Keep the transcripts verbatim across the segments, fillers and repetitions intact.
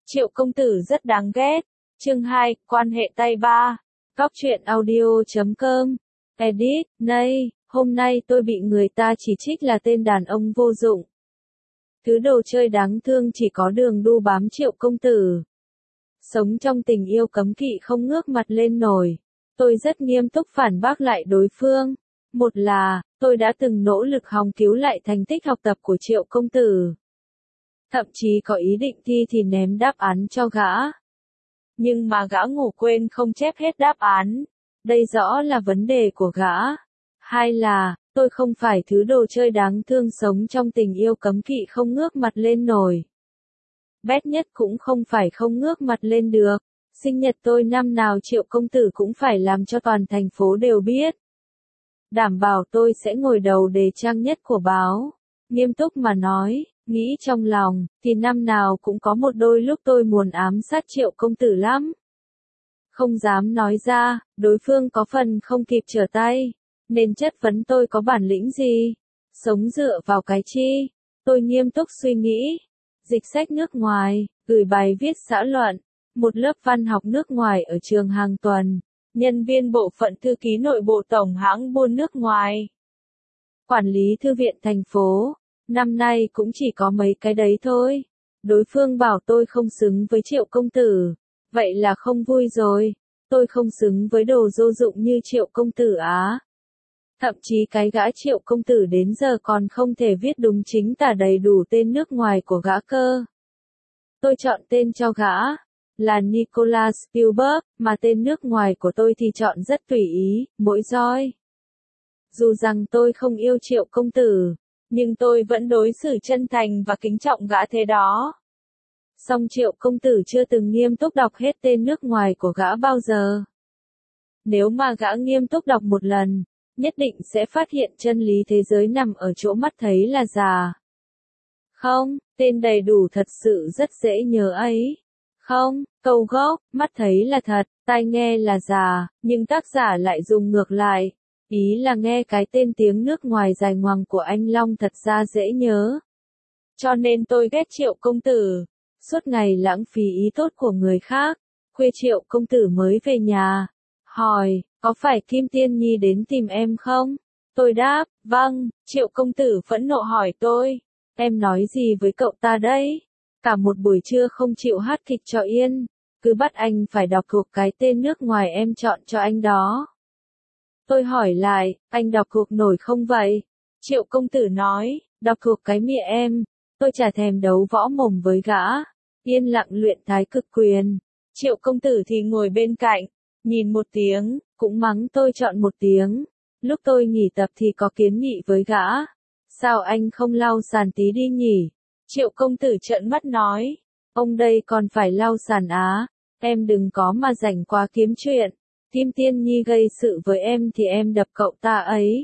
Triệu công tử rất đáng ghét. Chương hai, quan hệ tay ba. Góc truyện audio chấm com. Edit, nay, hôm nay tôi bị người ta chỉ trích là tên đàn ông vô dụng. Thứ đồ chơi đáng thương chỉ có đường đu bám Triệu công tử. Sống trong tình yêu cấm kỵ không ngước mặt lên nổi. Tôi rất nghiêm túc phản bác lại đối phương. Một là, tôi đã từng nỗ lực hòng cứu lại thành tích học tập của Triệu công tử. Thậm chí có ý định thi thì ném đáp án cho gã. Nhưng mà gã ngủ quên không chép hết đáp án. Đây rõ là vấn đề của gã. Hai là, tôi không phải thứ đồ chơi đáng thương sống trong tình yêu cấm kỵ không ngước mặt lên nổi. Bét nhất cũng không phải không ngước mặt lên được. Sinh nhật tôi năm nào Triệu công tử cũng phải làm cho toàn thành phố đều biết. Đảm bảo tôi sẽ ngồi đầu đề trang nhất của báo. Nghiêm túc mà nói, nghĩ trong lòng, thì năm nào cũng có một đôi lúc tôi muốn ám sát Triệu công tử lắm. Không dám nói ra, đối phương có phần không kịp trở tay, nên chất vấn tôi có bản lĩnh gì, sống dựa vào cái chi. Tôi nghiêm túc suy nghĩ, dịch sách nước ngoài, gửi bài viết xã luận, một lớp văn học nước ngoài ở trường hàng tuần, nhân viên bộ phận thư ký nội bộ tổng hãng buôn nước ngoài, quản lý thư viện thành phố. Năm nay cũng chỉ có mấy cái đấy thôi. Đối phương bảo tôi không xứng với Triệu công tử. Vậy là không vui rồi. Tôi không xứng với đồ vô dụng như Triệu công tử á. Thậm chí cái gã Triệu công tử đến giờ còn không thể viết đúng chính tả đầy đủ tên nước ngoài của gã cơ. Tôi chọn tên cho gã là Nicholas Spielberg, mà tên nước ngoài của tôi thì chọn rất tùy ý, mỗi roi. Dù rằng tôi không yêu Triệu công tử, nhưng tôi vẫn đối xử chân thành và kính trọng gã thế đó. Song Triệu công tử chưa từng nghiêm túc đọc hết tên nước ngoài của gã bao giờ. Nếu mà gã nghiêm túc đọc một lần, nhất định sẽ phát hiện chân lý thế giới nằm ở chỗ mắt thấy là già. Không, tên đầy đủ thật sự rất dễ nhớ ấy. Không, câu gốc, mắt thấy là thật, tai nghe là già, nhưng tác giả lại dùng ngược lại. Ý là nghe cái tên tiếng nước ngoài dài ngoằng của anh Long thật ra dễ nhớ. Cho nên tôi ghét Triệu công tử. Suốt ngày lãng phí ý tốt của người khác. Khuya Triệu công tử mới về nhà. Hỏi, có phải Kim Tiên Nhi đến tìm em không? Tôi đáp, vâng. Triệu công tử phẫn nộ hỏi tôi. Em nói gì với cậu ta đấy? Cả một buổi trưa không chịu hát kịch cho yên. Cứ bắt anh phải đọc thuộc cái tên nước ngoài em chọn cho anh đó. Tôi hỏi lại, anh đọc thuộc nổi không vậy? Triệu công tử nói, đọc thuộc cái mịa em. Tôi chả thèm đấu võ mồm với gã. Yên lặng luyện thái cực quyền. Triệu công tử thì ngồi bên cạnh, nhìn một tiếng, cũng mắng tôi chọn một tiếng. Lúc tôi nghỉ tập thì có kiến nghị với gã. Sao anh không lau sàn tí đi nhỉ? Triệu công tử trợn mắt nói, ông đây còn phải lau sàn á. Em đừng có mà rảnh quá kiếm chuyện. Kim Tiên Nhi gây sự với em thì em đập cậu ta ấy.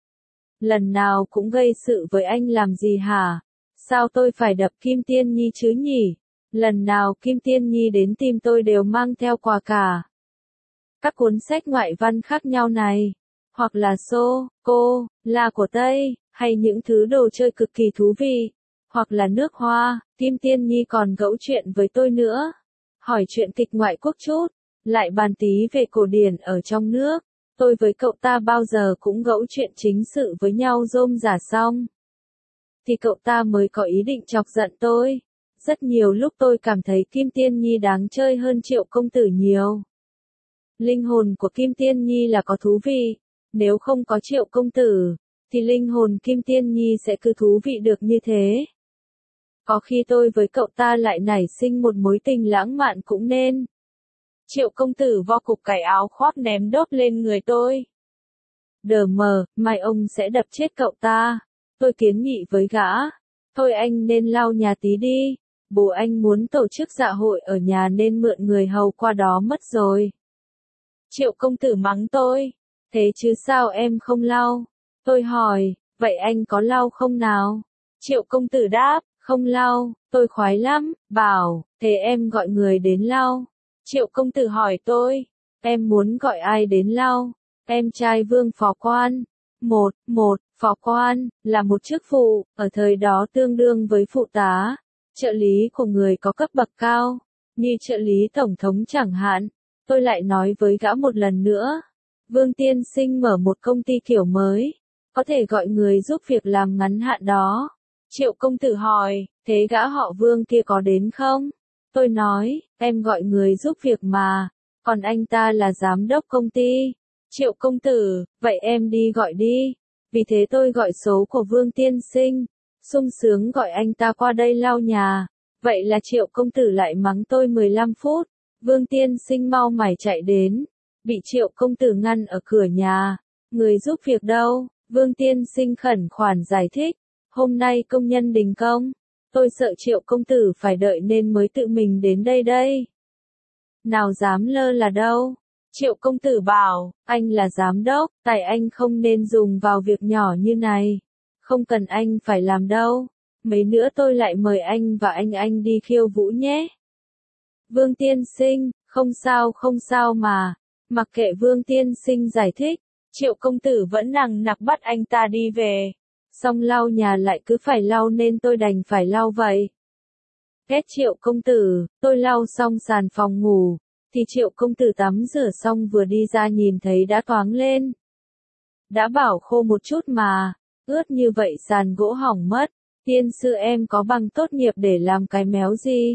Lần nào cũng gây sự với anh làm gì hả? Sao tôi phải đập Kim Tiên Nhi chứ nhỉ? Lần nào Kim Tiên Nhi đến tìm tôi đều mang theo quà cả. Các cuốn sách ngoại văn khác nhau này, hoặc là sô, cô, là của Tây, hay những thứ đồ chơi cực kỳ thú vị, hoặc là nước hoa. Kim Tiên Nhi còn gẫu chuyện với tôi nữa. Hỏi chuyện kịch ngoại quốc chút. Lại bàn tí về cổ điển ở trong nước. Tôi với cậu ta bao giờ cũng gẫu chuyện chính sự với nhau rôm rả xong. Thì cậu ta mới có ý định chọc giận tôi. Rất nhiều lúc tôi cảm thấy Kim Tiên Nhi đáng chơi hơn Triệu công tử nhiều. Linh hồn của Kim Tiên Nhi là có thú vị. Nếu không có Triệu công tử, thì linh hồn Kim Tiên Nhi sẽ cứ thú vị được như thế. Có khi tôi với cậu ta lại nảy sinh một mối tình lãng mạn cũng nên. Triệu công tử vo cục cải áo khoác ném đốt lên người tôi. Đờ mờ, mai ông sẽ đập chết cậu ta. Tôi kiến nghị với gã. Thôi anh nên lau nhà tí đi. Bố anh muốn tổ chức dạ hội ở nhà nên mượn người hầu qua đó mất rồi. Triệu công tử mắng tôi. Thế chứ sao em không lau? Tôi hỏi, vậy anh có lau không nào? Triệu công tử đáp, không lau. Tôi khoái lắm, bảo, thế em gọi người đến lau. Triệu công tử hỏi tôi, em muốn gọi ai đến lau? Em trai Vương phó quan. Một, một, phó quan, là một chức vụ, ở thời đó tương đương với phụ tá, trợ lý của người có cấp bậc cao. như trợ lý tổng thống chẳng hạn. Tôi lại nói với gã một lần nữa. Vương tiên sinh mở một công ty kiểu mới, có thể gọi người giúp việc làm ngắn hạn đó. Triệu công tử hỏi, thế gã họ Vương kia có đến không? Tôi nói, em gọi người giúp việc mà, còn anh ta là giám đốc công ty. Triệu công tử, vậy em đi gọi đi. Vì thế tôi gọi số của Vương tiên sinh, sung sướng gọi anh ta qua đây lau nhà. Vậy là Triệu công tử lại mắng tôi mười lăm phút. Vương tiên sinh mau mải chạy đến, bị Triệu công tử ngăn ở cửa nhà. Người giúp việc đâu? Vương tiên sinh khẩn khoản giải thích. Hôm nay công nhân đình công. Tôi sợ Triệu công tử phải đợi nên mới tự mình đến đây đây. Nào dám lơ là đâu. Triệu công tử bảo, anh là giám đốc, tài anh không nên dùng vào việc nhỏ như này. Không cần anh phải làm đâu. Mấy nữa tôi lại mời anh và anh anh đi khiêu vũ nhé. Vương tiên sinh, không sao không sao mà. Mặc kệ Vương tiên sinh giải thích, Triệu công tử vẫn nằng nặc bắt anh ta đi về. Xong lau nhà lại cứ phải lau nên tôi đành phải lau vậy. Ghét Triệu công tử, tôi lau xong sàn phòng ngủ, thì Triệu công tử tắm rửa xong vừa đi ra nhìn thấy đã thoáng lên. Đã bảo khô một chút mà, ướt như vậy sàn gỗ hỏng mất, tiên sư em có bằng tốt nghiệp để làm cái méo gì.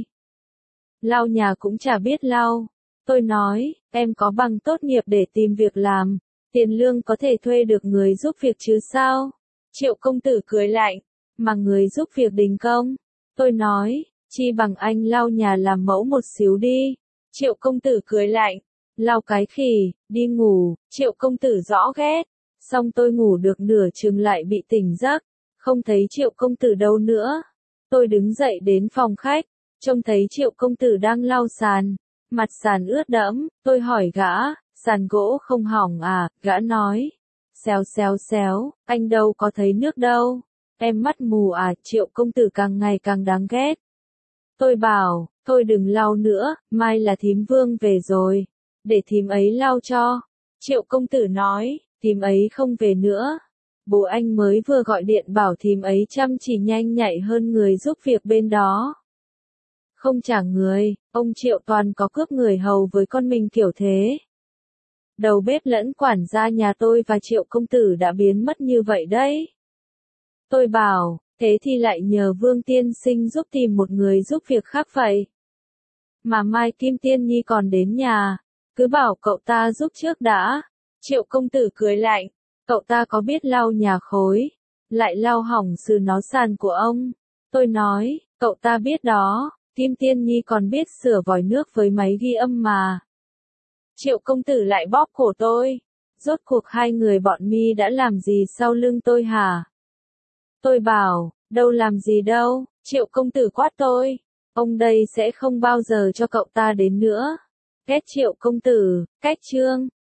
Lau nhà cũng chả biết lau. Tôi nói, em có bằng tốt nghiệp để tìm việc làm, tiền lương có thể thuê được người giúp việc chứ sao? Triệu công tử cười lạnh, mà người giúp việc đình công. Tôi nói, chi bằng anh lau nhà làm mẫu một xíu đi. Triệu công tử cười lạnh, lau cái khỉ, đi ngủ. Triệu công tử rõ ghét. Xong tôi ngủ được nửa chừng lại bị tỉnh giấc, không thấy Triệu công tử đâu nữa. Tôi đứng dậy đến phòng khách, trông thấy Triệu công tử đang lau sàn, mặt sàn ướt đẫm. Tôi hỏi gã, sàn gỗ không hỏng à? Gã nói, xéo xéo xéo, anh đâu có thấy nước đâu. Em mắt mù à? Triệu công tử càng ngày càng đáng ghét. Tôi bảo, thôi đừng lau nữa, mai là thím Vương về rồi, để thím ấy lau cho. Triệu công tử nói, thím ấy không về nữa. Bố anh mới vừa gọi điện bảo thím ấy chăm chỉ nhanh nhạy hơn người giúp việc bên đó. Không trả người, ông Triệu toàn có cướp người hầu với con mình kiểu thế. Đầu bếp lẫn quản gia nhà tôi và Triệu công tử đã biến mất như vậy đấy. Tôi bảo, thế thì lại nhờ Vương tiên sinh giúp tìm một người giúp việc khác vậy. Mà mai Kim Tiên Nhi còn đến nhà, cứ bảo cậu ta giúp trước đã. Triệu công tử cười lạnh, cậu ta có biết lau nhà khối, lại lau hỏng sừ nó sàn của ông. Tôi nói, cậu ta biết đó, Kim Tiên Nhi còn biết sửa vòi nước với máy ghi âm mà. Triệu công tử lại bóp cổ tôi. Rốt cuộc hai người bọn mi đã làm gì sau lưng tôi hả? Tôi bảo, đâu làm gì đâu. Triệu công tử quát tôi. Ông đây sẽ không bao giờ cho cậu ta đến nữa. Ghét Triệu công tử, cách chương.